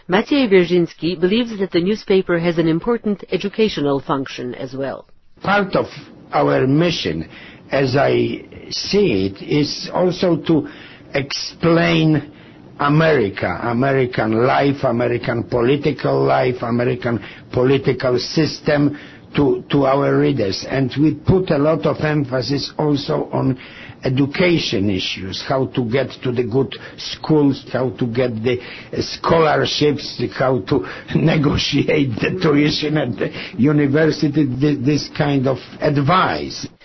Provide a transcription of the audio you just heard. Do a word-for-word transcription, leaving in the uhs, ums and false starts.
Maciej Wierzyński believes that the newspaper has an important educational function as well. Part of our mission, as I see it, is also to explain America, American life, American political life, American political system to, to our readers. And we put a lot of emphasis also on education issues, how to get to the good schools, how to get the scholarships, how to negotiate the tuition at the university, this kind of advice.